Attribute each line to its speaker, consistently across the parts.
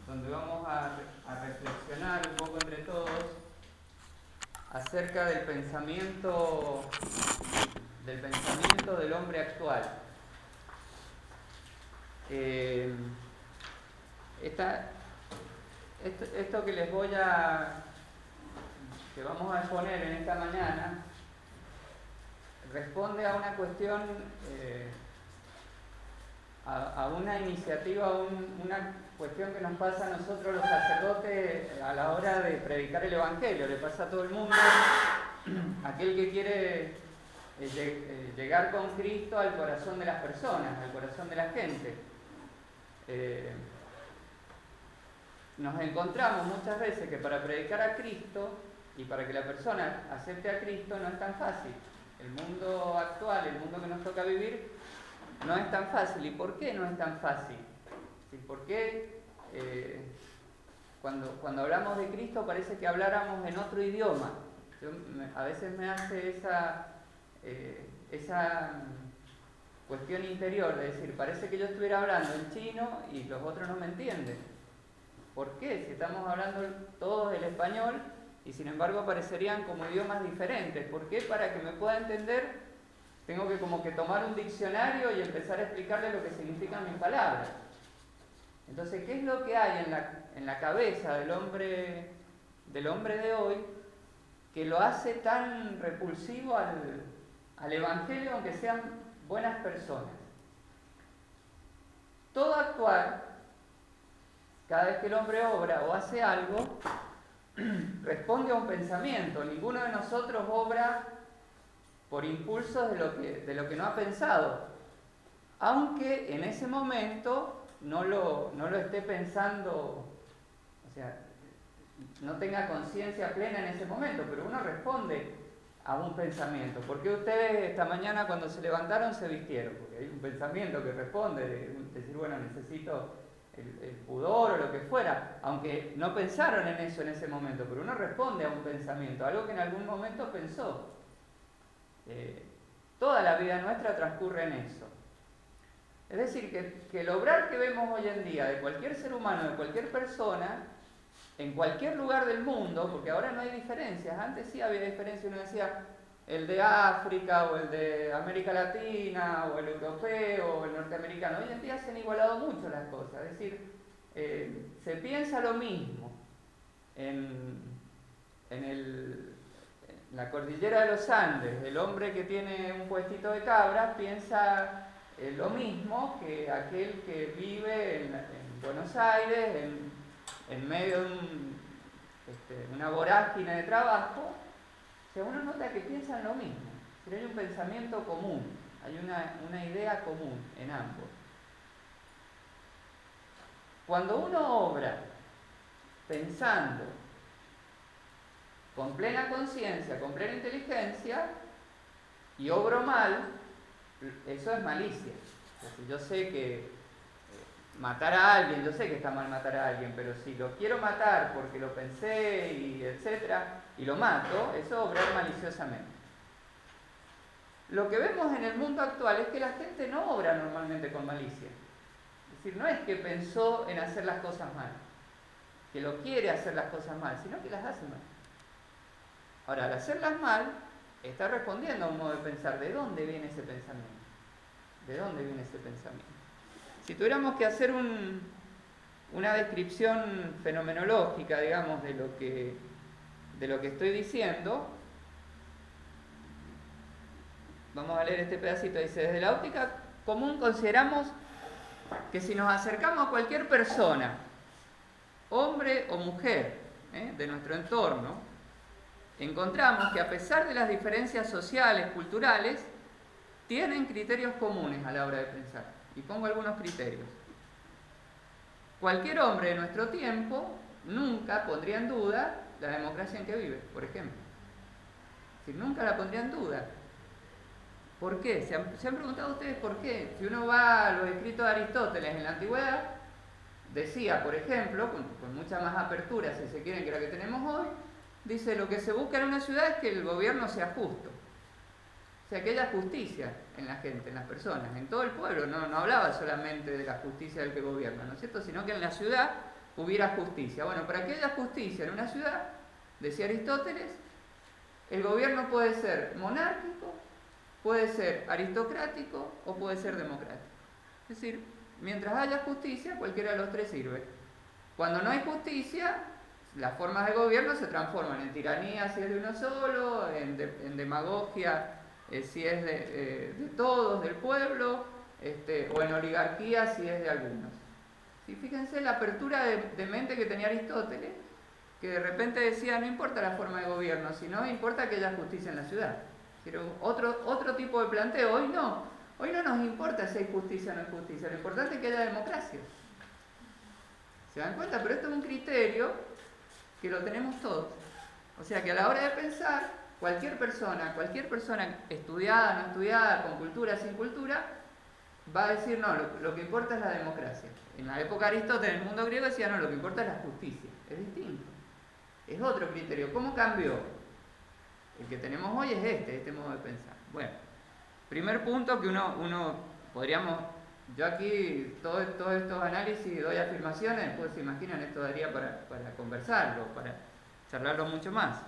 Speaker 1: donde vamos a reflexionar un poco entre todos acerca del pensamiento del hombre actual. Esto que que vamos a exponer en esta mañana responde a una cuestión, a una iniciativa, a una cuestión que nos pasa a nosotros los sacerdotes a la hora de predicar el Evangelio. Le pasa a todo el mundo, aquel que quiere llegar con Cristo al corazón de las personas, al corazón de la gente. Nos encontramos muchas veces que para predicar a Cristo y para que la persona acepte a Cristo no es tan fácil. El mundo actual, el mundo que nos toca vivir, no es tan fácil. ¿Y por qué no es tan fácil? ¿Por qué cuando hablamos de Cristo parece que habláramos en otro idioma? A veces me hace esa cuestión interior de decir, parece que yo estuviera hablando en chino y los otros no me entienden. ¿Por qué? Si estamos hablando todos el español y sin embargo parecerían como idiomas diferentes. ¿Por qué? Para que me pueda entender tengo que como que tomar un diccionario y empezar a explicarle lo que significan mis palabras. Entonces, ¿qué es lo que hay en la cabeza del hombre de hoy que lo hace tan repulsivo al Evangelio, aunque sean buenas personas? Todo actuar, cada vez que el hombre obra o hace algo, responde a un pensamiento. Ninguno de nosotros obra por impulsos de lo que no ha pensado, aunque en ese momento no lo esté pensando, o sea, no tenga conciencia plena en ese momento, pero uno responde a un pensamiento. ¿Por qué ustedes esta mañana cuando se levantaron se vistieron? Porque hay un pensamiento que responde, de decir, bueno, necesito el pudor o lo que fuera, aunque no pensaron en eso en ese momento, pero uno responde a un pensamiento, algo que en algún momento pensó. Toda la vida nuestra transcurre en eso. Es decir, que el obrar que vemos hoy en día de cualquier ser humano, de cualquier persona, en cualquier lugar del mundo, porque ahora no hay diferencias, antes sí había diferencias, uno decía el de África o el de América Latina o el europeo o el norteamericano, hoy en día se han igualado mucho las cosas, es decir, se piensa lo mismo en la cordillera de los Andes. El hombre que tiene un puestito de cabras piensa lo mismo que aquel que vive en Buenos Aires, en medio de una vorágine de trabajo. O sea, uno nota que piensan lo mismo, pero hay un pensamiento común, hay una idea común en ambos. Cuando uno obra pensando con plena conciencia, con plena inteligencia, y obro mal, eso es malicia. Entonces, yo sé que matar a alguien, yo sé que está mal matar a alguien, pero si lo quiero matar porque lo pensé y etcétera, y lo mato, eso es obrar maliciosamente. Lo que vemos en el mundo actual es que la gente no obra normalmente con malicia. Es decir, no es que pensó en hacer las cosas mal, que lo quiere hacer las cosas mal, sino que las hace mal. Ahora, al hacerlas mal, está respondiendo a un modo de pensar. ¿De dónde viene ese pensamiento? ¿De dónde viene ese pensamiento? Si tuviéramos que hacer una descripción fenomenológica, digamos, de lo que estoy diciendo, vamos a leer este pedacito. Dice, desde la óptica común consideramos que si nos acercamos a cualquier persona, hombre o mujer, de nuestro entorno, encontramos que a pesar de las diferencias sociales, culturales, tienen criterios comunes a la hora de pensar. Y pongo algunos criterios. Cualquier hombre de nuestro tiempo nunca pondría en duda la democracia en que vive, por ejemplo. Es decir, nunca la pondría en duda. ¿Por qué? ¿Se han preguntado ustedes por qué? Si uno va a los escritos de Aristóteles en la antigüedad, decía, por ejemplo, con mucha más apertura, si se quieren, que la que tenemos hoy, dice, lo que se busca en una ciudad es que el gobierno sea justo. O sea, que haya justicia en la gente, en las personas, en todo el pueblo. No hablaba solamente de la justicia del que gobierna, ¿no es cierto? Sino que en la ciudad hubiera justicia. Bueno, para que haya justicia en una ciudad, decía Aristóteles, el gobierno puede ser monárquico, puede ser aristocrático o puede ser democrático. Es decir, mientras haya justicia, cualquiera de los tres sirve. Cuando no hay justicia, las formas de gobierno se transforman en tiranía si es de uno solo, en demagogia si es de todos, del pueblo, o en oligarquía si es de algunos. ¿Sí? Fíjense la apertura de mente que tenía Aristóteles, que de repente decía, no importa la forma de gobierno, sino importa que haya justicia en la ciudad. Pero otro tipo de planteo. Hoy no nos importa si hay justicia o no hay justicia, lo importante es que haya democracia. ¿Se dan cuenta? Pero esto es un criterio que lo tenemos todos. O sea que a la hora de pensar, cualquier persona estudiada, no estudiada, con cultura, sin cultura, va a decir, no, lo que importa es la democracia. En la época de Aristóteles, en el mundo griego, decía, no, lo que importa es la justicia. Es distinto. Es otro criterio. ¿Cómo cambió? El que tenemos hoy es este modo de pensar. Bueno, primer punto que uno podríamos... Yo aquí, todos estos análisis, doy afirmaciones, después se imaginan, esto daría para conversarlo, para charlarlo mucho más.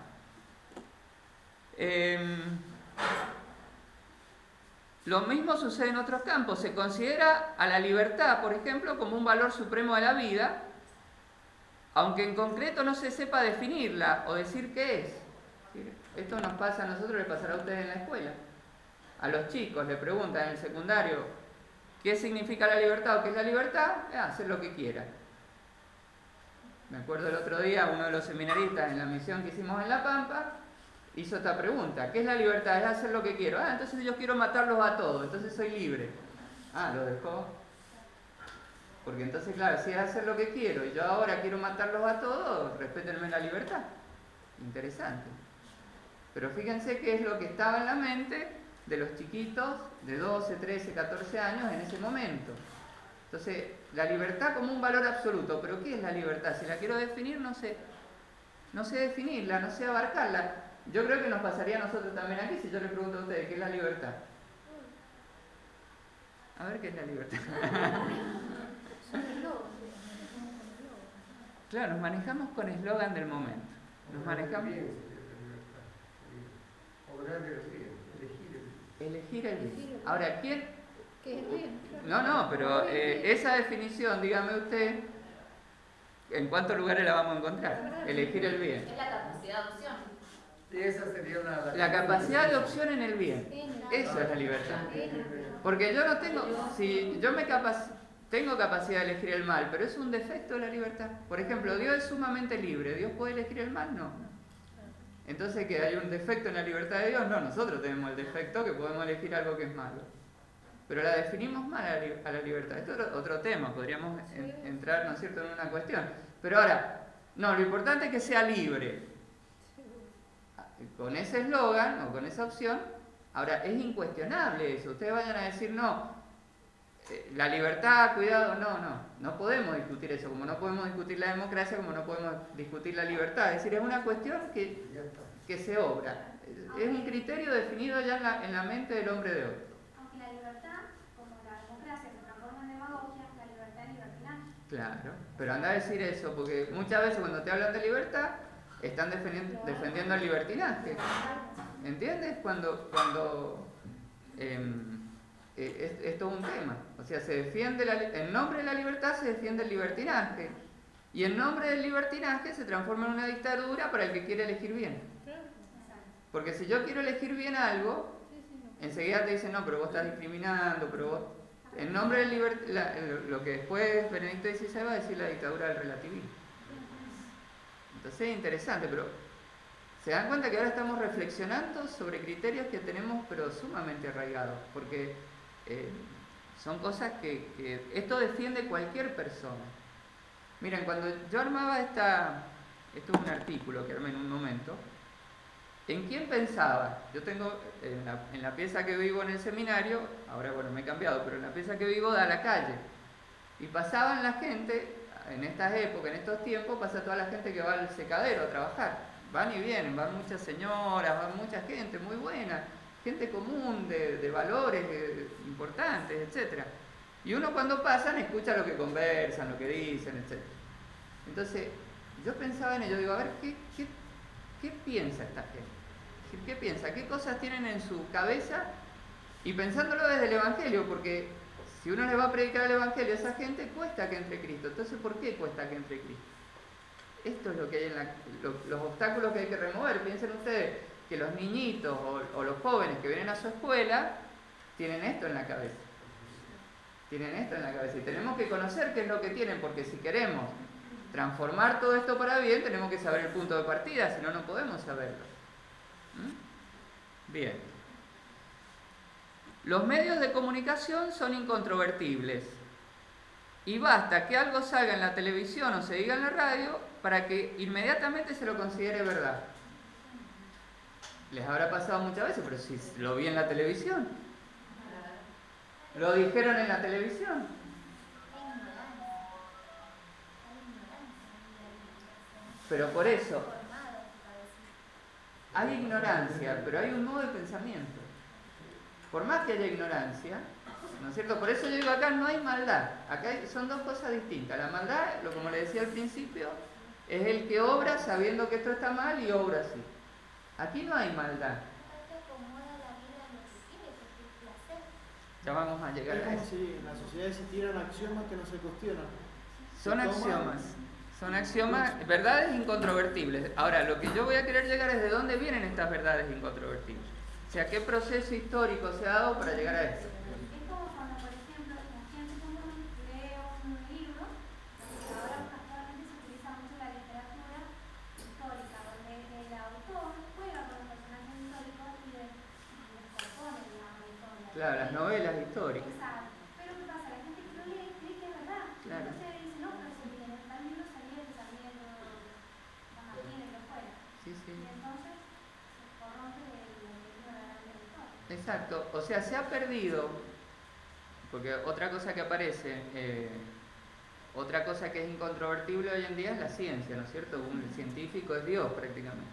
Speaker 1: Lo mismo sucede en otros campos. Se considera a la libertad, por ejemplo, como un valor supremo de la vida, aunque en concreto no se sepa definirla o decir qué es. Esto nos pasa a nosotros, le pasará a ustedes en la escuela. A los chicos le preguntan en el secundario qué significa la libertad o qué es la libertad, hacer lo que quiera. Me acuerdo el otro día, uno de los seminaristas en la misión que hicimos en La Pampa hizo esta pregunta: ¿qué es la libertad? Es hacer lo que quiero. Entonces yo quiero matarlos a todos, entonces soy libre. Lo dejó. Porque entonces, claro, si es hacer lo que quiero y yo ahora quiero matarlos a todos, respétenme la libertad. Interesante. Pero fíjense qué es lo que estaba en la mente de los chiquitos de 12, 13, 14 años en ese momento. Entonces, la libertad como un valor absoluto. ¿Pero qué es la libertad? Si la quiero definir, no sé definirla, no sé abarcarla. Yo creo que nos pasaría a nosotros también aquí si yo les pregunto a ustedes qué es la libertad. A ver qué es la libertad. Claro, nos manejamos con eslogan del momento. Nos manejamos... Elegir el bien. Ahora, ¿quién?
Speaker 2: ¿Qué es el bien?
Speaker 1: No, pero esa definición, dígame usted, ¿en cuántos lugares la vamos a encontrar? Elegir el bien.
Speaker 3: Es la capacidad de opción.
Speaker 4: Esa sería
Speaker 1: la capacidad de opción en el bien. Eso es la libertad. Porque yo no tengo, si yo tengo capacidad de elegir el mal, pero es un defecto de la libertad. Por ejemplo, Dios es sumamente libre. ¿Dios puede elegir el mal? No. Entonces, ¿que hay un defecto en la libertad de Dios? No, nosotros tenemos el defecto que podemos elegir algo que es malo. Pero la definimos mal a la libertad. Esto es otro tema, podríamos entrar, ¿no es cierto?, en una cuestión. Pero ahora, no, lo importante es que sea libre. Con ese eslogan o con esa opción, ahora es incuestionable eso. Ustedes vayan a decir, no, la libertad, cuidado, no podemos discutir eso, como no podemos discutir la democracia, como no podemos discutir la libertad. Es decir, es una cuestión que se obra. Es un criterio definido ya en la mente del hombre de hoy.
Speaker 5: Aunque la libertad, como la democracia, se transforma en demagogia, la libertad es libertinaje.
Speaker 1: Claro, pero anda a decir eso, porque muchas veces cuando te hablan de libertad, están defendiendo el libertinaje. ¿Entiendes? Cuando es todo un tema. O sea, se defiende en nombre de la libertad se defiende el libertinaje. Y en nombre del libertinaje se transforma en una dictadura para el que quiere elegir bien. Porque si yo quiero elegir bien algo, enseguida te dicen, no, pero vos estás discriminando, pero vos... En nombre del lo que después Benedicto XVI va a decir la dictadura del relativismo. Entonces es interesante, pero se dan cuenta que ahora estamos reflexionando sobre criterios que tenemos pero sumamente arraigados, porque son cosas que esto defiende cualquier persona. Miren, cuando yo armaba esto es un artículo que armé en un momento, ¿en quién pensaba? Yo tengo, en la pieza que vivo en el seminario, ahora bueno me he cambiado, pero en la pieza que vivo da a la calle, y pasaban la gente... En estas épocas, en estos tiempos, pasa toda la gente que va al secadero a trabajar. Van y vienen, van muchas señoras, van mucha gente muy buena, gente común, de valores importantes, etc. Y uno cuando pasan escucha lo que conversan, lo que dicen, etc. Entonces, yo pensaba en ello, digo, a ver, ¿qué piensa esta gente? ¿Qué piensa? ¿Qué cosas tienen en su cabeza? Y pensándolo desde el Evangelio, porque si uno le va a predicar el Evangelio a esa gente, cuesta que entre Cristo. Entonces, ¿por qué cuesta que entre Cristo? Esto es lo que hay los obstáculos que hay que remover. Piensen ustedes que los niñitos o los jóvenes que vienen a su escuela tienen esto en la cabeza. Tienen esto en la cabeza. Y tenemos que conocer qué es lo que tienen, porque si queremos transformar todo esto para bien, tenemos que saber el punto de partida, si no, no podemos saberlo. Bien. Los medios de comunicación son incontrovertibles. Y basta que algo salga en la televisión o se diga en la radio para que inmediatamente se lo considere verdad. Les habrá pasado muchas veces, pero si lo vi en la televisión. Lo dijeron en la televisión. Pero por eso, hay ignorancia, pero hay un modo de pensamiento. Por más que haya ignorancia, ¿no es cierto? Por eso yo digo, acá no hay maldad. Acá son dos cosas distintas. La maldad, como le decía al principio, es el que obra sabiendo que esto está mal y obra así. Aquí no hay maldad. Ya vamos a llegar a eso.
Speaker 2: Si en la sociedad existieran axiomas que no se cuestionan.
Speaker 1: Son axiomas. Son axiomas, verdades incontrovertibles. Ahora, lo que yo voy a querer llegar es de dónde vienen estas verdades incontrovertibles. O sea, qué proceso histórico se ha dado para llegar a esto.
Speaker 5: Es como cuando, por ejemplo, la gente común lee un libro, ahora actualmente se utiliza mucho la literatura histórica, donde el autor juega con los personajes históricos y les compone la historia.
Speaker 1: Claro, las novelas históricas.
Speaker 5: Exacto. Pero ¿qué pasa? La gente que lo lee cree que es verdad.
Speaker 1: Claro.
Speaker 5: Entonces dice, no, pero si en tal libro salía que salía San Martín y lo fuera.
Speaker 1: Sí, sí.
Speaker 5: Y entonces se corrompe el libro de la historia.
Speaker 1: Exacto, o sea, se ha perdido, porque otra cosa que aparece, otra cosa que es incontrovertible hoy en día es la ciencia, ¿no es cierto? Un científico es Dios prácticamente.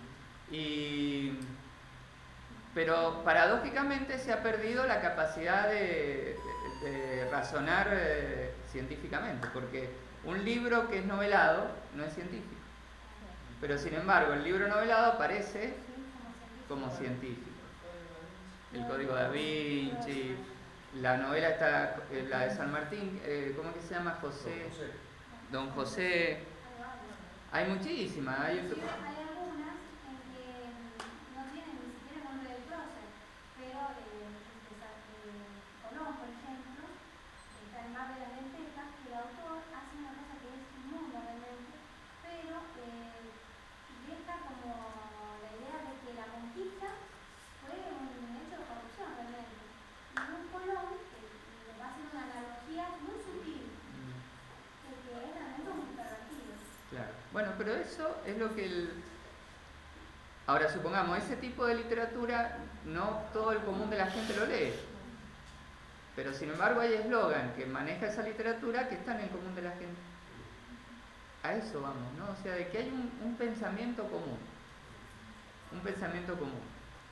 Speaker 1: Pero paradójicamente se ha perdido la capacidad de razonar científicamente, porque un libro que es novelado no es científico. Pero sin embargo, el libro novelado aparece como científico. El Código Da Vinci, la novela está, la de San Martín, ¿cómo que se llama? Don José. Hay muchísimas. Hay
Speaker 5: algunas en que no tienen ni siquiera nombre del prócer, pero Colón, por ejemplo, está en Mar de las Lentejas, que el autor hace una cosa que es inmunda realmente, pero deja como la idea de que la conquista fue un hecho de corrupción realmente. Y un Colón, que le va a hacer una analogía muy sutil, que es realmente un pervertido.
Speaker 1: Claro. Bueno, pero eso es lo que Ahora, supongamos, ese tipo de literatura no todo el común de la gente lo lee. Pero sin embargo hay eslogan que maneja esa literatura que está en el común de la gente. A eso vamos, ¿no? O sea, de que hay un pensamiento común. Un pensamiento común.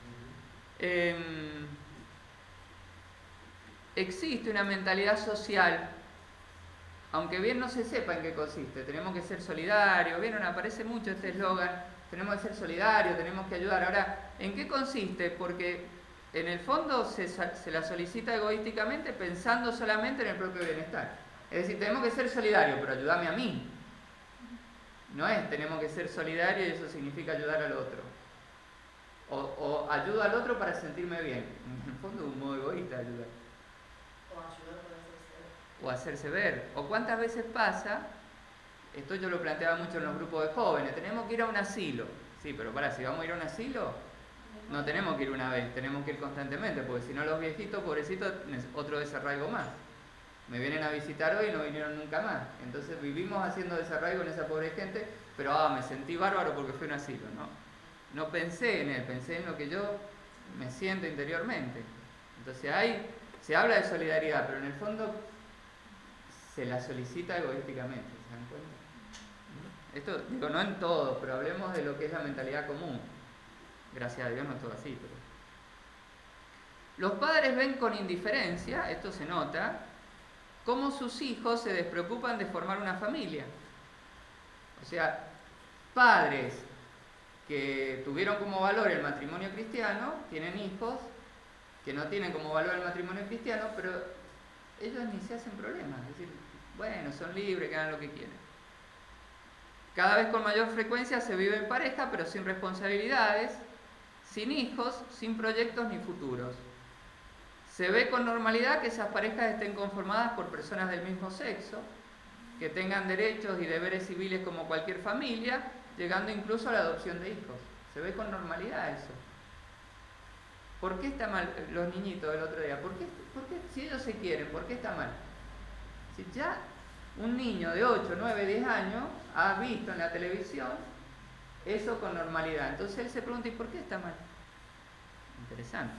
Speaker 1: Existe una mentalidad social, aunque bien no se sepa en qué consiste. Tenemos que ser solidarios, ¿vieron? Aparece mucho este eslogan, tenemos que ser solidarios, tenemos que ayudar. Ahora, ¿en qué consiste? Porque en el fondo se la solicita egoísticamente pensando solamente en el propio bienestar. Es decir, tenemos que ser solidarios, pero ayúdame a mí. No es, tenemos que ser solidarios y eso significa ayudar al otro. O ayudo al otro para sentirme bien. En el fondo es un modo egoísta ayudar. O hacerse ver. O cuántas veces pasa, esto yo lo planteaba mucho en los grupos de jóvenes, tenemos que ir a un asilo. Sí, pero si vamos a ir a un asilo, no tenemos que ir una vez, tenemos que ir constantemente, porque si no los viejitos, pobrecitos, otro desarraigo más. Me vienen a visitar hoy y no vinieron nunca más. Entonces vivimos haciendo desarraigo en esa pobre gente, pero me sentí bárbaro porque fui a un asilo, ¿no? No pensé en él, pensé en lo que yo me siento interiormente. Entonces se habla de solidaridad, pero en el fondo se la solicita egoísticamente, ¿se dan cuenta? Esto, digo, no en todo, pero hablemos de lo que es la mentalidad común. Gracias a Dios no es todo así, pero... Los padres ven con indiferencia, esto se nota, cómo sus hijos se despreocupan de formar una familia. sea, padres que tuvieron como valor el matrimonio cristiano, tienen hijos que no tienen como valor el matrimonio cristiano, pero ellos ni se hacen problemas. Es decir, bueno, son libres, que hagan lo que quieren. Cada vez con mayor frecuencia se vive en pareja, pero sin responsabilidades, sin hijos, sin proyectos ni futuros. Se ve con normalidad que esas parejas estén conformadas por personas del mismo sexo, que tengan derechos y deberes civiles como cualquier familia, llegando incluso a la adopción de hijos. Se ve con normalidad eso. ¿Por qué está mal los niñitos del otro día? ¿Por qué, si ellos se quieren, por qué está mal? Si ya un niño de 8, 9, 10 años ha visto en la televisión eso con normalidad. Entonces él se pregunta, ¿y por qué está mal? Interesante.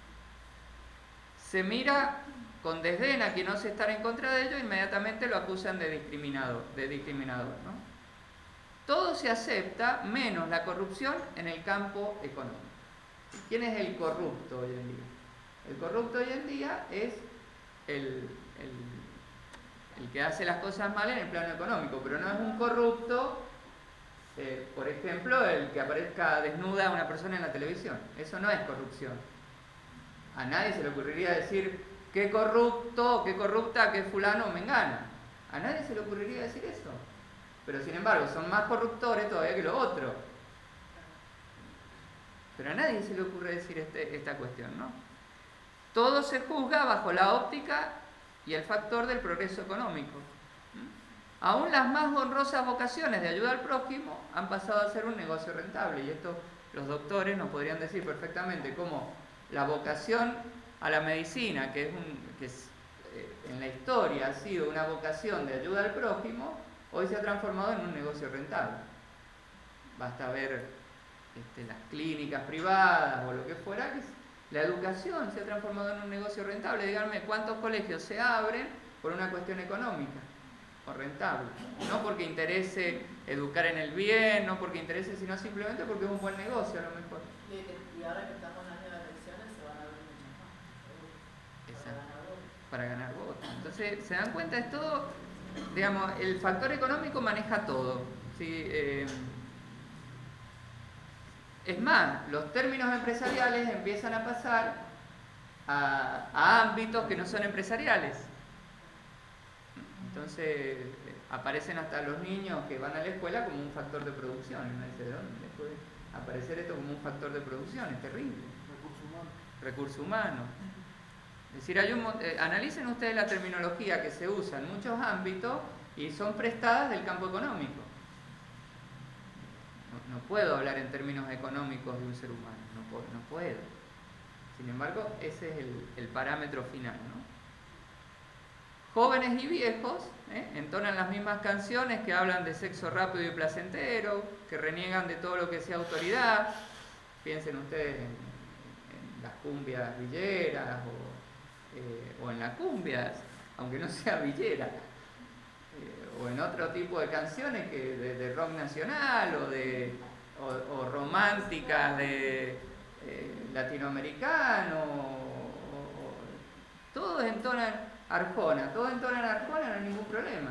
Speaker 1: Se mira con desdén a quien no se estar en contra de ello, inmediatamente lo acusan de discriminador, ¿no? Todo se acepta, menos la corrupción en el campo económico. ¿Quién es el corrupto hoy en día? El corrupto hoy en día es el que hace las cosas mal en el plano económico, pero no es un corrupto, por ejemplo, el que aparezca desnuda una persona en la televisión. Eso no es corrupción. A nadie se le ocurriría decir qué corrupto, qué corrupta, qué fulano me engana. A nadie se le ocurriría decir eso. Pero sin embargo, son más corruptores todavía que lo otro. Pero a nadie se le ocurre decir esta cuestión, ¿no? Todo se juzga bajo la óptica y el factor del progreso económico. Aún las más honrosas vocaciones de ayuda al prójimo han pasado a ser un negocio rentable. Y esto los doctores nos podrían decir perfectamente cómo la vocación a la medicina, que en la historia ha sido una vocación de ayuda al prójimo, hoy se ha transformado en un negocio rentable. Basta ver las clínicas privadas o lo que fuera, que la educación se ha transformado en un negocio rentable. Díganme cuántos colegios se abren por una cuestión económica o rentable. No porque interese educar en el bien, no porque interese, sino simplemente porque es un buen negocio a lo mejor.
Speaker 3: Y ahora que estamos en año de elecciones se van a abrir muchas más.
Speaker 1: Exacto. Para ganar votos. Entonces, ¿se dan cuenta? Es todo, digamos, el factor económico maneja todo. ¿Sí? Es más, los términos empresariales empiezan a pasar a ámbitos que no son empresariales. Entonces aparecen hasta los niños que van a la escuela como un factor de producción. No sé de dónde puede aparecer esto como un factor de producción, es terrible. Recurso humano. Es decir, analicen ustedes la terminología que se usa en muchos ámbitos y son prestadas del campo económico. No puedo hablar en términos económicos de un ser humano, no puedo. Sin embargo, ese es el parámetro final, ¿no? Jóvenes y viejos entonan las mismas canciones que hablan de sexo rápido y placentero, que reniegan de todo lo que sea autoridad. Piensen ustedes en las cumbias villeras o en las cumbias, aunque no sea villera. O en otro tipo de canciones que de rock nacional o románticas de latinoamericano, todos entonan Arjona, no hay ningún problema.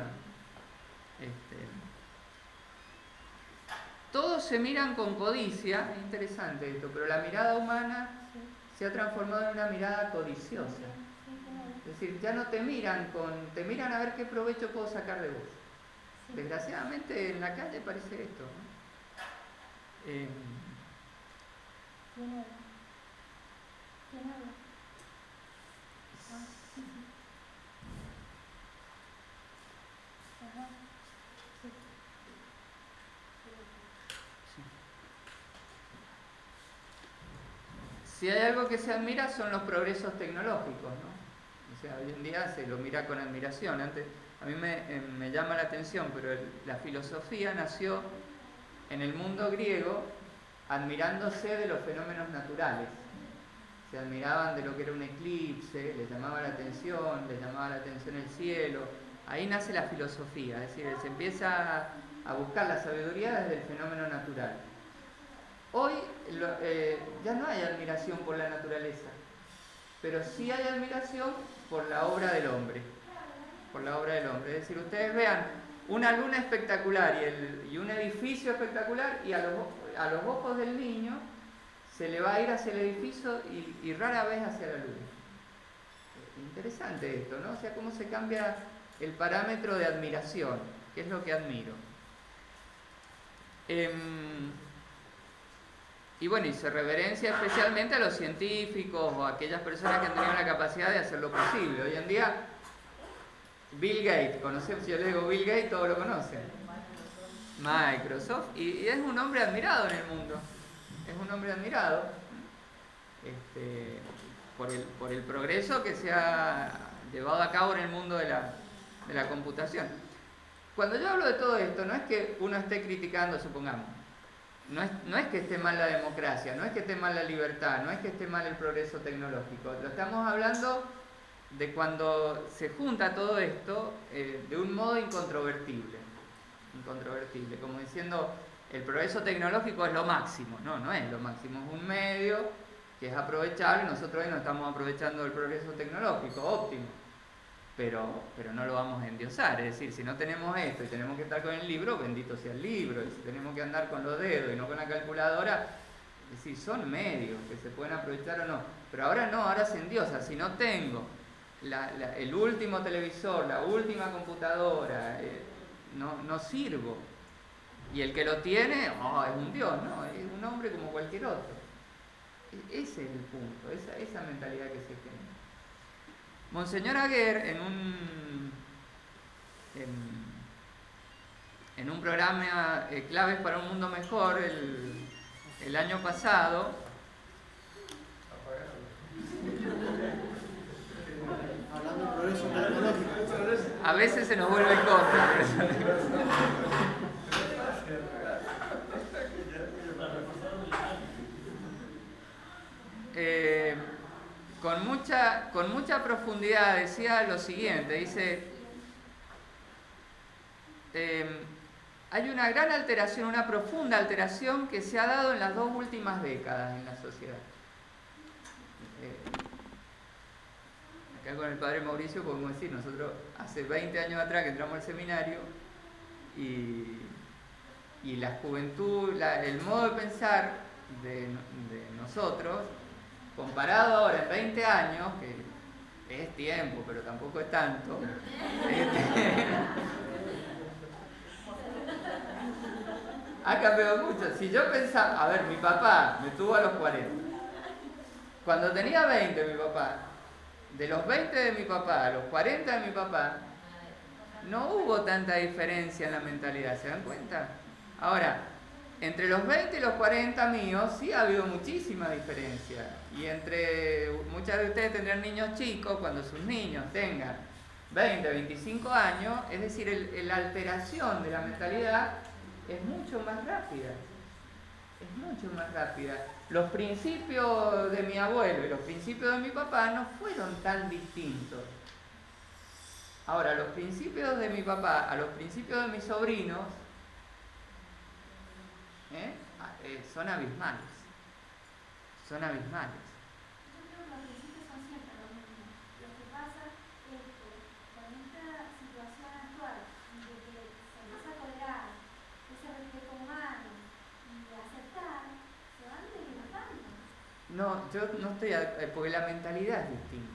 Speaker 1: Todos se miran con codicia, es interesante esto, pero la mirada humana se ha transformado en una mirada codiciosa. Es decir, ya no te miran te miran a ver qué provecho puedo sacar de vos. Desgraciadamente en la calle parece esto, ¿no?
Speaker 5: ¿Quién habla? Ajá. Sí.
Speaker 1: Si hay algo que se admira son los progresos tecnológicos, ¿no? O sea, hoy en día se lo mira con admiración. Antes, a mí me llama la atención, pero la filosofía nació en el mundo griego admirándose de los fenómenos naturales. Se admiraban de lo que era un eclipse, les llamaba la atención el cielo. Ahí nace la filosofía, es decir, se empieza a buscar la sabiduría desde el fenómeno natural. Hoy ya no hay admiración por la naturaleza, pero sí hay admiración por la obra del hombre. Es decir, ustedes vean una luna espectacular y un edificio espectacular, y a los ojos del niño se le va a ir hacia el edificio y rara vez hacia la luna. Interesante esto, ¿no? O sea, cómo se cambia el parámetro de admiración, que es lo que admiro. Y bueno, y se reverencia especialmente a los científicos o a aquellas personas que han tenido la capacidad de hacer lo posible. Hoy en día, Bill Gates, conocemos, si yo le digo Bill Gates, todos lo conocen. Microsoft, y es un hombre admirado en el mundo. Es un hombre admirado por el progreso que se ha llevado a cabo en el mundo de la computación. Cuando yo hablo de todo esto, no es que uno esté criticando, supongamos, no es que esté mal la democracia, no es que esté mal la libertad, no es que esté mal el progreso tecnológico. Lo estamos hablando de cuando se junta todo esto de un modo incontrovertible, como diciendo, el progreso tecnológico es lo máximo. No es lo máximo, es un medio que es aprovechable. Nosotros hoy no estamos aprovechando el progreso tecnológico, óptimo, pero no lo vamos a endiosar. Es decir, si no tenemos esto y tenemos que estar con el libro, bendito sea el libro. Y si tenemos que andar con los dedos y no con la calculadora, es decir, son medios que se pueden aprovechar o no. Pero ahora no, ahora se endiosa. Si no tengo el último televisor, la última computadora, no sirvo. Y el que lo tiene, es un dios, ¿no? Es un hombre como cualquier otro. Ese es el punto, esa mentalidad que se genera. Monseñor Aguer, en un programa Claves para un Mundo Mejor el año pasado,
Speaker 2: Hablando de progreso tecnológico.
Speaker 1: a veces se nos vuelve en contra. Con mucha profundidad decía lo siguiente, dice, hay una gran alteración, una profunda alteración que se ha dado en las 2 últimas décadas en la sociedad. Acá con el padre Mauricio podemos decir, nosotros hace 20 años atrás que entramos al seminario y la juventud, el modo de pensar de nosotros, comparado ahora en 20 años, que es tiempo, pero tampoco es tanto, ha cambiado mucho. Si yo pensaba, a ver, mi papá me tuvo a los 40. Cuando tenía 20 mi papá, de los 20 de mi papá a los 40 de mi papá, no hubo tanta diferencia en la mentalidad, ¿se dan cuenta? Ahora, entre los 20 y los 40 míos sí ha habido muchísima diferencia. Y muchas de ustedes tendrán niños chicos, cuando sus niños tengan 20, 25 años, es decir, la alteración de la mentalidad es mucho más rápida. Es mucho más rápida. Los principios de mi abuelo y los principios de mi papá no fueron tan distintos. Ahora, los principios de mi papá a los principios de mis sobrinos son abismales. Son abismales.
Speaker 5: Yo creo que los principios son siempre los mismos. Lo que pasa es que con esta situación actual de que se empieza a tolerar ese respeto humano y aceptar, se van desgastando.
Speaker 1: No, yo no estoy, porque la mentalidad es distinta.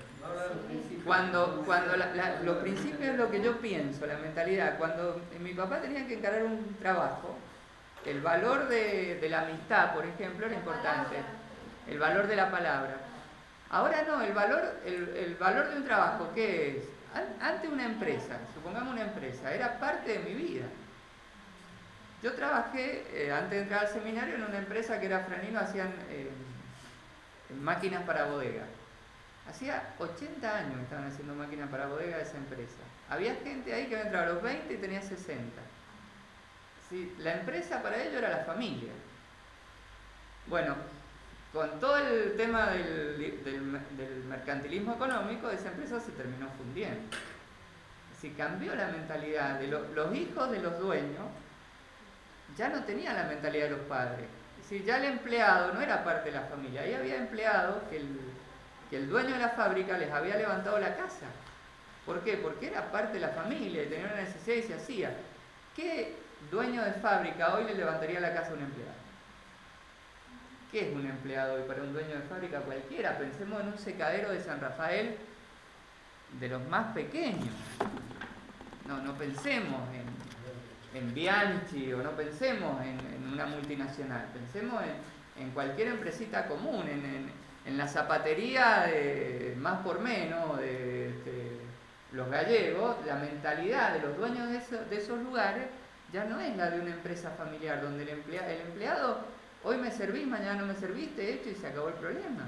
Speaker 1: Los principios es lo que yo pienso, la mentalidad. Cuando mi papá tenía que encarar un trabajo, el valor de la amistad, por ejemplo, era importante. El valor de la palabra. Ahora no, el valor de un trabajo, ¿qué es? Ante una empresa, supongamos una empresa, era parte de mi vida. Yo trabajé, antes de entrar al seminario, en una empresa que era Franino, hacían máquinas para bodega. Hacía 80 años que estaban haciendo máquinas para bodega de esa empresa. Había gente ahí que había entrado a los 20 y tenía 60. Sí, la empresa para ellos era la familia. Bueno, con todo el tema del mercantilismo económico, esa empresa se terminó fundiendo. Si cambió la mentalidad de los hijos de los dueños, ya no tenían la mentalidad de los padres. Es decir, ya el empleado no era parte de la familia. Ahí había empleados que el dueño de la fábrica les había levantado la casa. ¿Por qué? Porque era parte de la familia y tenía una necesidad y se hacía. ¿Qué dueño de fábrica hoy le levantaría la casa a un empleado? ¿Qué es un empleado hoy para un dueño de fábrica cualquiera? Pensemos en un secadero de San Rafael de los más pequeños. No pensemos en Bianchi o no pensemos en una multinacional. Pensemos en cualquier empresita común, en la zapatería de más por menos, de los gallegos. La mentalidad de los dueños de esos lugares ya no es la de una empresa familiar, donde el empleado, hoy me servís, mañana no me serviste, hecho y se acabó el problema.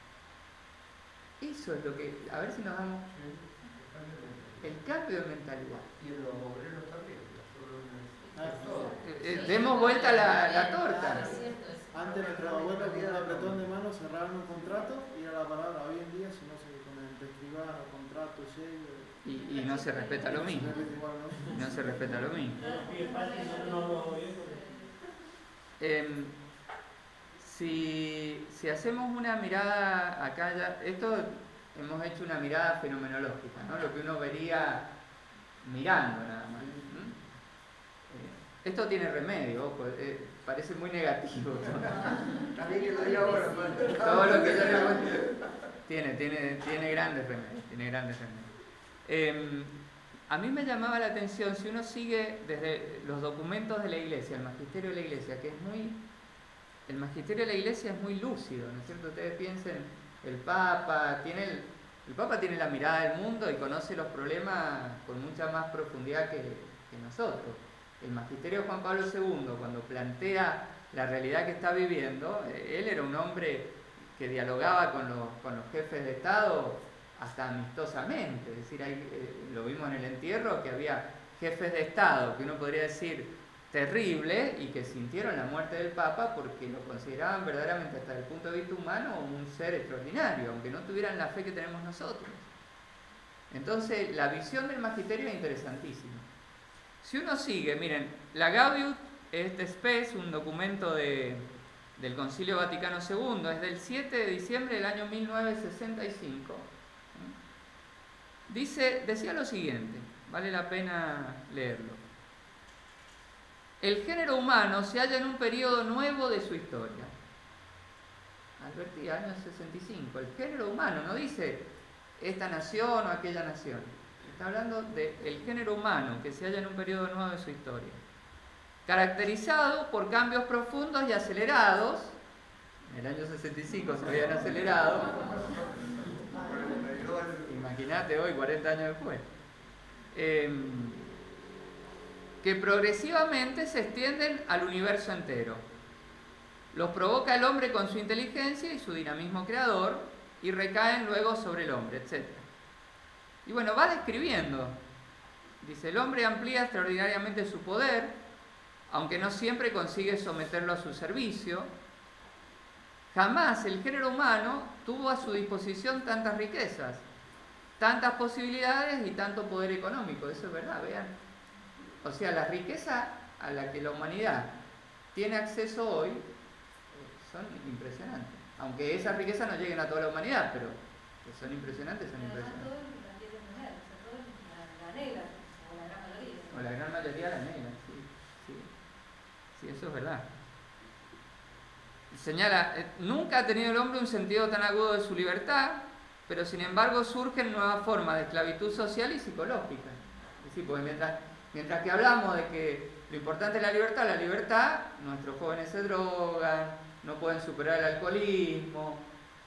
Speaker 1: Eso es lo que, a ver si nos damos el cambio de mentalidad.
Speaker 4: Y en los obreros también.
Speaker 1: Demos vuelta la torta.
Speaker 3: Claro, es cierto,
Speaker 2: Antes nuestros abuelos con un apretón de mano cerraban un contrato y era la palabra. Hoy en día, si no se con el escribano, contrato, sello.
Speaker 1: Y no se respeta lo mismo. No se respeta lo mismo. Si hacemos una mirada acá ya, esto hemos hecho una mirada fenomenológica, ¿no? Lo que uno vería mirando nada más. Esto tiene remedio, ojo, parece muy negativo. Todo lo que yo le voy tiene grandes remedios. A mí me llamaba la atención, si uno sigue desde los documentos de la Iglesia, el magisterio de la Iglesia, el magisterio de la Iglesia es muy lúcido, ¿no es cierto? Ustedes piensen, el Papa tiene la mirada del mundo y conoce los problemas con mucha más profundidad que nosotros. El magisterio de Juan Pablo II, cuando plantea la realidad que está viviendo, él era un hombre que dialogaba con los jefes de Estado hasta amistosamente. Es decir, lo vimos en el entierro, que había jefes de Estado que uno podría decir terrible y que sintieron la muerte del Papa porque lo consideraban verdaderamente, hasta el punto de vista humano, un ser extraordinario, aunque no tuvieran la fe que tenemos nosotros. Entonces, la visión del magisterio es interesantísima. Si uno sigue, miren, la Gaudium et Spes, un documento del Concilio Vaticano II, es del 7 de diciembre del año 1965. Decía lo siguiente, vale la pena leerlo. El género humano se halla en un periodo nuevo de su historia. Advertía, año 65. El género humano, no dice esta nación o aquella nación. Está hablando del género humano que se halla en un periodo nuevo de su historia, caracterizado por cambios profundos y acelerados. En el año 65 se habían acelerado. Imagínate hoy, 40 años después. Que progresivamente se extienden al universo entero. Los provoca el hombre con su inteligencia y su dinamismo creador y recaen luego sobre el hombre, etc. Y bueno, va describiendo. Dice, el hombre amplía extraordinariamente su poder, aunque no siempre consigue someterlo a su servicio. Jamás el género humano tuvo a su disposición tantas riquezas, tantas posibilidades y tanto poder económico. Eso es verdad, vean. O sea, la riqueza a la que la humanidad tiene acceso hoy son impresionantes. Aunque esas riquezas no lleguen a toda la humanidad, pero que son impresionantes, son impresionantes. O la gran mayoría la anhela, sí, eso es verdad. Señala, nunca ha tenido el hombre un sentido tan agudo de su libertad, pero sin embargo surgen nuevas formas de esclavitud social y psicológica. Es decir, porque mientras que hablamos de que lo importante es la libertad, nuestros jóvenes se drogan, no pueden superar el alcoholismo,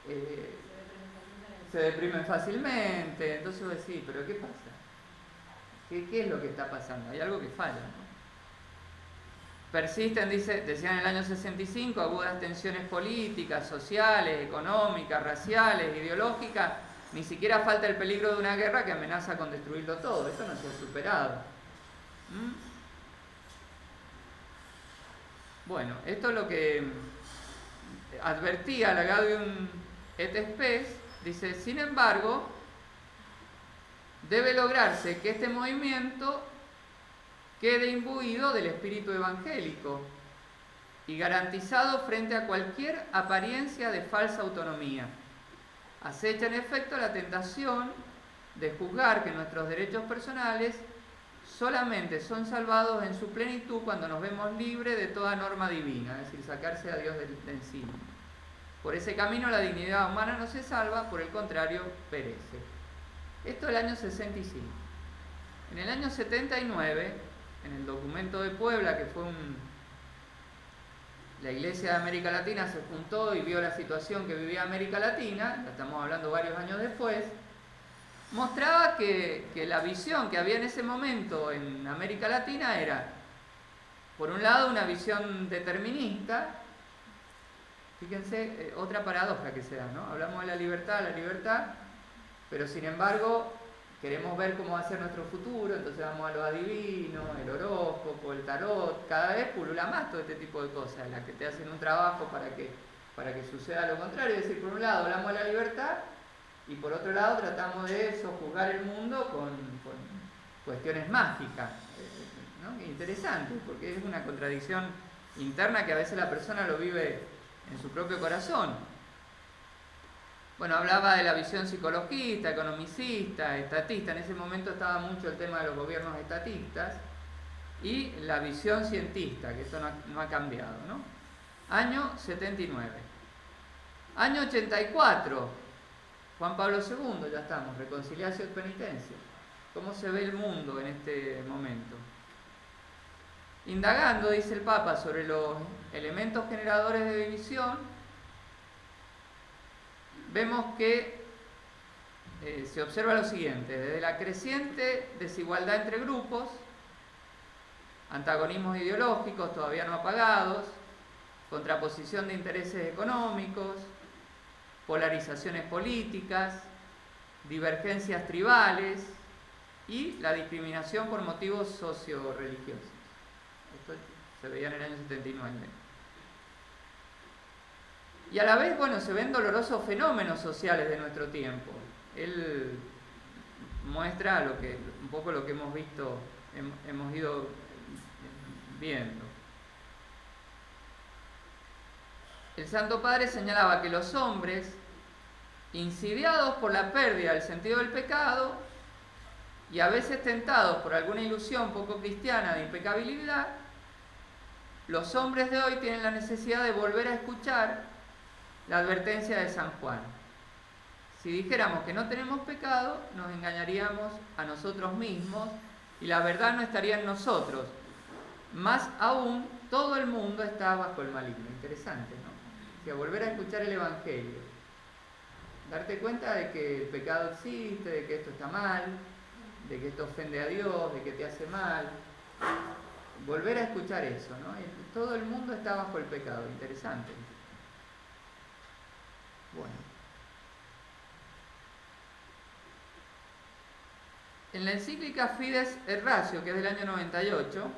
Speaker 1: se deprimen fácilmente. Entonces vos decís, ¿pero qué pasa? ¿Qué es lo que está pasando? Hay algo que falla, ¿no? Persisten, decían en el año 65, agudas tensiones políticas, sociales, económicas, raciales, ideológicas. Ni siquiera falta el peligro de una guerra que amenaza con destruirlo todo. Eso no se ha superado. Bueno, esto es lo que advertía la Gaudium et Spes. Dice, sin embargo, debe lograrse que este movimiento quede imbuido del espíritu evangélico y garantizado frente a cualquier apariencia de falsa autonomía. Acecha en efecto la tentación de juzgar que nuestros derechos personales solamente son salvados en su plenitud cuando nos vemos libres de toda norma divina, es decir, sacarse a Dios de encima. Por ese camino la dignidad humana no se salva, por el contrario, perece. Esto es el año 65. En el año 79, en el documento de Puebla, que fue la Iglesia de América Latina se juntó y vio la situación que vivía América Latina, ya estamos hablando varios años después, mostraba que la visión que había en ese momento en América Latina era, por un lado, una visión determinista. Fíjense, otra paradoja que se da, ¿no? Hablamos de la libertad, pero sin embargo queremos ver cómo va a ser nuestro futuro, entonces vamos a lo adivino, el horóscopo, el tarot, cada vez pulula más todo este tipo de cosas, las que te hacen un trabajo para que suceda lo contrario. Es decir, por un lado hablamos de la libertad y por otro lado tratamos de sojuzgar el mundo con cuestiones mágicas, ¿no? Interesante, porque es una contradicción interna que a veces la persona lo vive en su propio corazón. Bueno, hablaba de la visión psicologista, economicista, estatista. En ese momento estaba mucho el tema de los gobiernos estatistas y la visión cientista, que esto no ha cambiado, ¿no? Año 79. Año 84, Juan Pablo II, ya estamos, reconciliación y penitencia. ¿Cómo se ve el mundo en este momento? Indagando, dice el Papa, sobre los elementos generadores de división, vemos que se observa lo siguiente: desde la creciente desigualdad entre grupos, antagonismos ideológicos todavía no apagados, contraposición de intereses económicos, polarizaciones políticas, divergencias tribales y la discriminación por motivos socio-religiosos. Esto se veía en el año 79. Y a la vez, bueno, se ven dolorosos fenómenos sociales de nuestro tiempo. Él muestra un poco lo que hemos visto, hemos ido viendo. El Santo Padre señalaba que los hombres, insidiados por la pérdida del sentido del pecado y a veces tentados por alguna ilusión poco cristiana de impecabilidad, los hombres de hoy tienen la necesidad de volver a escuchar la advertencia de San Juan. Si dijéramos que no tenemos pecado, nos engañaríamos a nosotros mismos y la verdad no estaría en nosotros. Más aún, todo el mundo está bajo el maligno. Interesante, ¿no? O sea, volver a escuchar el Evangelio. Darte cuenta de que el pecado existe, de que esto está mal, de que esto ofende a Dios, de que te hace mal. Volver a escuchar eso, ¿no? Todo el mundo está bajo el pecado. Interesante. Bueno. En la encíclica Fides et Ratio, que es del año 98,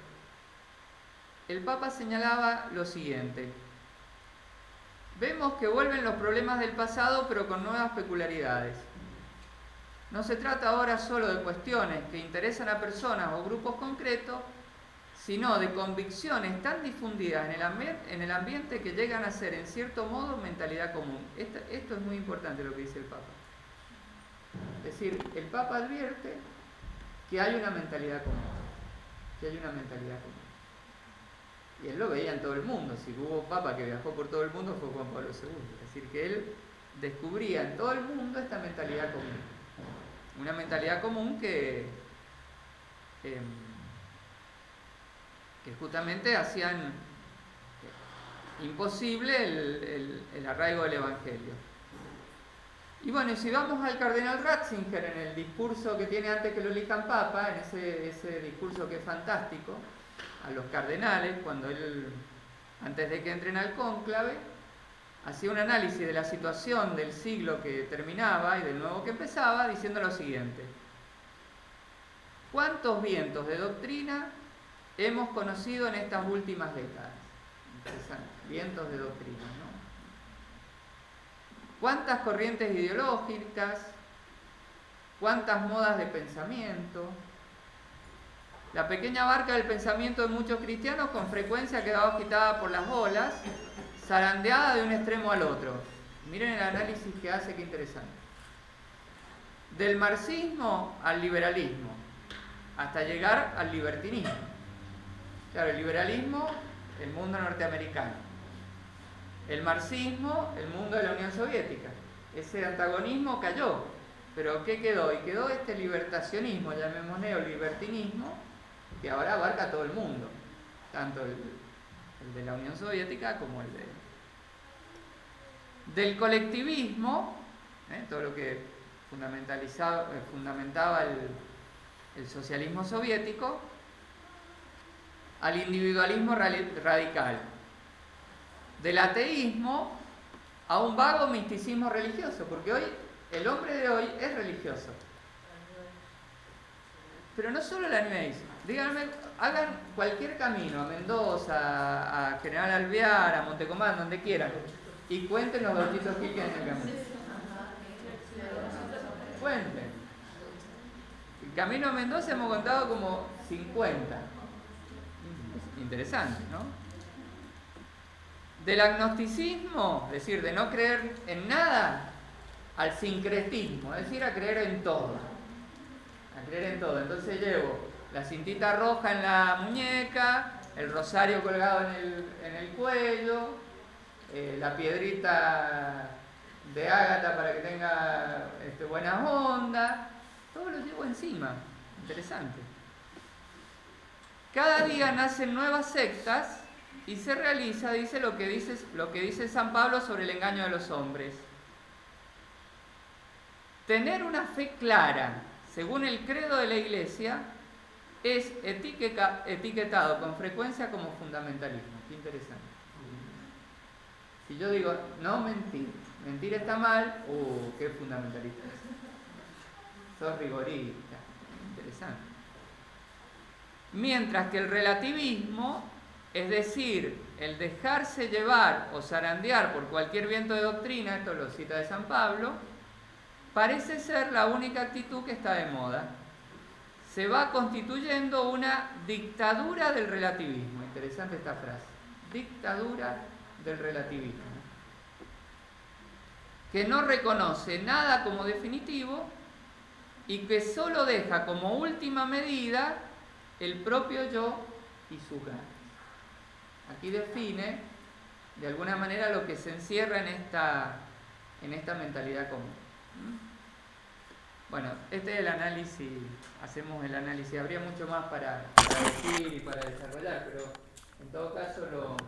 Speaker 1: el Papa señalaba lo siguiente: vemos que vuelven los problemas del pasado, pero con nuevas peculiaridades. No se trata ahora solo de cuestiones que interesan a personas o grupos concretos, sino de convicciones tan difundidas en el ambiente que llegan a ser, en cierto modo, mentalidad común. Esto es muy importante lo que dice el Papa. Es decir, el Papa advierte que hay una mentalidad común. Y él lo veía en todo el mundo. Si hubo Papa que viajó por todo el mundo, fue Juan Pablo II. Es decir, que él descubría en todo el mundo esta mentalidad común. Una mentalidad común que justamente hacían imposible el arraigo del Evangelio. Y bueno, si vamos al cardenal Ratzinger en el discurso que tiene antes que lo elijan Papa, en ese discurso que es fantástico, a los cardenales, cuando él, antes de que entren al cónclave, hacía un análisis de la situación del siglo que terminaba y del nuevo que empezaba, diciendo lo siguiente: ¿cuántos vientos de doctrina hemos conocido en estas últimas décadas? Interesante, vientos de doctrina, ¿no? ¿Cuántas corrientes ideológicas? ¿Cuántas modas de pensamiento? La pequeña barca del pensamiento de muchos cristianos con frecuencia ha quedado agitada por las olas, zarandeada de un extremo al otro. Miren el análisis que hace, qué interesante. del marxismo al liberalismo, hasta llegar al libertinismo. Claro, el liberalismo, el mundo norteamericano. El marxismo, el mundo de la Unión Soviética. Ese antagonismo cayó. Pero ¿qué quedó? Y quedó este libertacionismo, llamémoslo neolibertinismo, que ahora abarca todo el mundo. Tanto el de la Unión Soviética como el del colectivismo, todo lo que fundamentaba el socialismo soviético, al individualismo radical, del ateísmo a un vago misticismo religioso, porque hoy el hombre de hoy es religioso. Pero no solo la New Age. Díganme, hagan cualquier camino, a Mendoza, a General Alvear, a Montecomán, donde quieran, y cuenten los bautitos que quedan en el camino. Cuenten. El camino a Mendoza hemos contado como 50. Interesante, ¿no? Del agnosticismo, es decir, de no creer en nada, al sincretismo, es decir, a creer en todo. A creer en todo. Entonces llevo la cintita roja en la muñeca, el rosario colgado en el cuello, la piedrita de ágata para que tenga buena onda, todo lo llevo encima. Interesante. Cada día nacen nuevas sectas y se realiza, dice lo que dice San Pablo sobre el engaño de los hombres. Tener una fe clara, según el credo de la Iglesia, es etiquetado con frecuencia como fundamentalismo. Qué interesante. Si yo digo, no mentir, mentir está mal, qué fundamentalista. Sos rigorista. Interesante. Mientras que el relativismo, es decir, el dejarse llevar o zarandear por cualquier viento de doctrina, esto lo cita de San Pablo, parece ser la única actitud que está de moda. Se va constituyendo una dictadura del relativismo. Interesante esta frase. Dictadura del relativismo. Que no reconoce nada como definitivo y que solo deja como última medida el propio yo y sus ganas. Aquí define de alguna manera lo que se encierra en esta mentalidad común. Bueno, este es el análisis, hacemos el análisis, habría mucho más para decir y para desarrollar, pero en todo caso lo